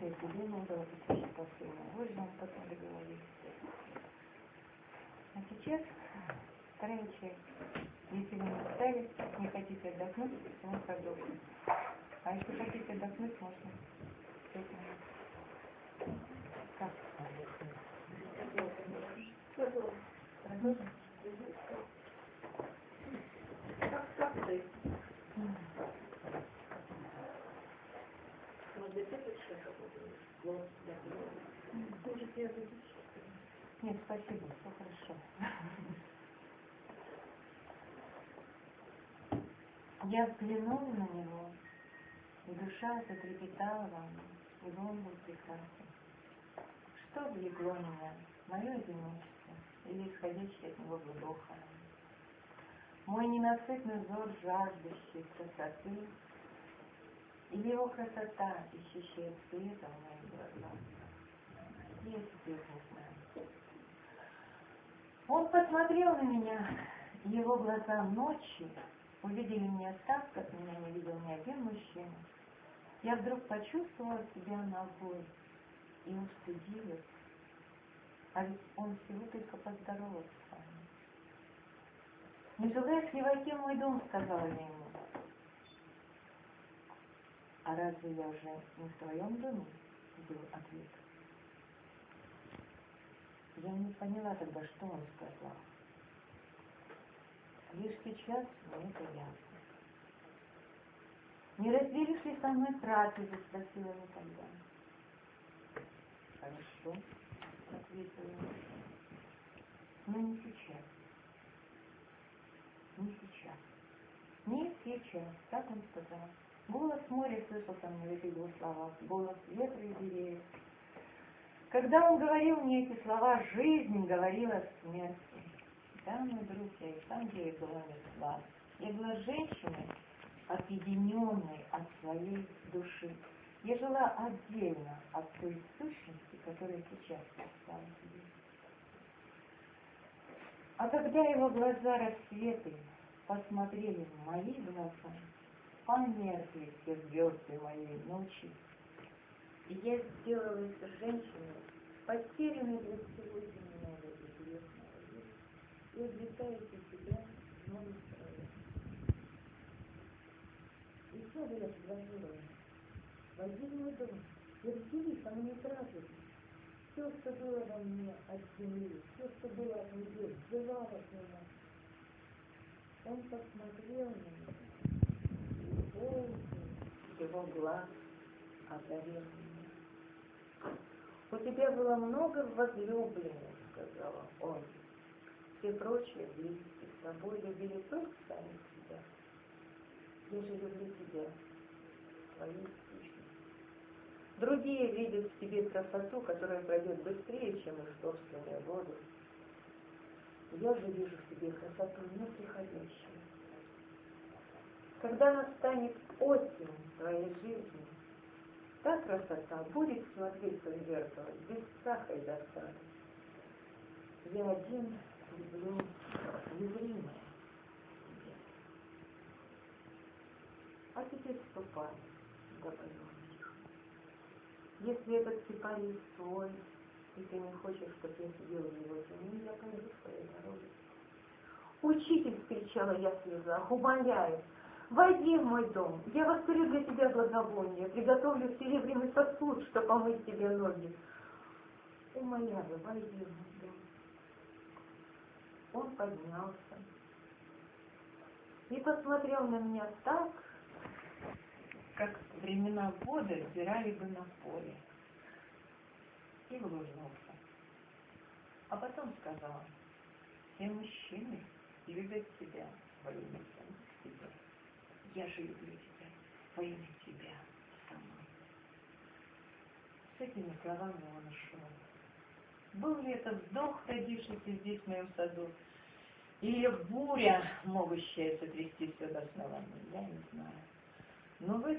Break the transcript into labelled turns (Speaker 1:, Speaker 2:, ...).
Speaker 1: я тебе надо послушать посыльную. Вот же он потом договорился. А сейчас вторая часть. Если вы не устали, не хотите отдохнуть, мы продолжим. А если хотите отдохнуть, можно. Как? Продолжим?
Speaker 2: Как ты? Может быть, это человек будет? Тоже тебя будет?
Speaker 1: Нет, спасибо, все хорошо. Я взглянула на него, и душа затрепетала во мне, и он был прекрасен. Что влекло меня, мое одиночество или исходящее от него вздоха? Мой ненасытный взор, жаждущий красоты, или его красота, ищущая света в моих глазах? Я теперь не знаю. Он посмотрел на меня, и его глаза ночи увидели меня так, как меня не видел ни один мужчина. Я вдруг почувствовала себя ногой и устыдилась. А ведь он всего только поздоровался с вами. «Не желаешь ли войти в мой дом?» — сказала я ему. «А разве я уже не в твоем доме?» — был ответ. Я не поняла тогда, что он сказал. Лишь сейчас мне это ясно. «Не разделишь ли со мной трапезу?» — спросила я тогда. «Хорошо», — ответила я. «Но не сейчас. Не сейчас. Не сейчас», — так он сказал. Голос моря слышался мне в этих двух словах, голос ветра и деревьев. Когда он говорил мне эти слова, жизнь говорила смерти. Да, мой друг, я и сам деле была мертва. Я была женщиной, объединенной от своей души. Я жила отдельно от той сущности, которая сейчас стала здесь. А когда его глаза рассветы посмотрели в мои глаза, померкли все звезды моей ночи, и я сделалась женщиной, потерянной для всего земного и грешного мира, и обретаете себя в новой стране. И снова я предложила ему: войди в мой дом, и разделись со мной трапезу. Все, что было во мне от земли, все, что было от небес, взывало от меня. Он посмотрел на меня, и полный его глаз одарил меня. «У тебя было много возлюбленных», — сказал он. «Все прочие близкие с тобой любили только сами себя. Я же люблю тебя, твою сущность. Другие видят в тебе красоту, которая пройдет быстрее, чем их собственные годы. Я же вижу в тебе красоту неприходящую. Когда настанет осень твоей жизни, та красота будет смотреться в зеркало без страха и досады. Я один люблю незримое. А теперь ступай, добавил. Если этот сипарий свой, и ты не хочешь, чтобы я сидела в его тени, я пойду своей дорогой. «Учитель!» — вскричала я в слезах, умоляю, войди в мой дом, я воспарю для тебя благовоние, приготовлю серебряный сосуд, чтобы помыть тебе ноги. Умоляю, войди в мой дом. Он поднялся и посмотрел на меня так, как времена года взирали бы на поле, и улыбнулся. А потом сказал: все мужчины любят тебя во имя самих себя. Я же люблю тебя во имя тебя самой. С этими словами он ушел. Был ли это вздох, родившийся здесь, в моем саду, или буря, могущая сотрясти все до основания, я не знаю. Но в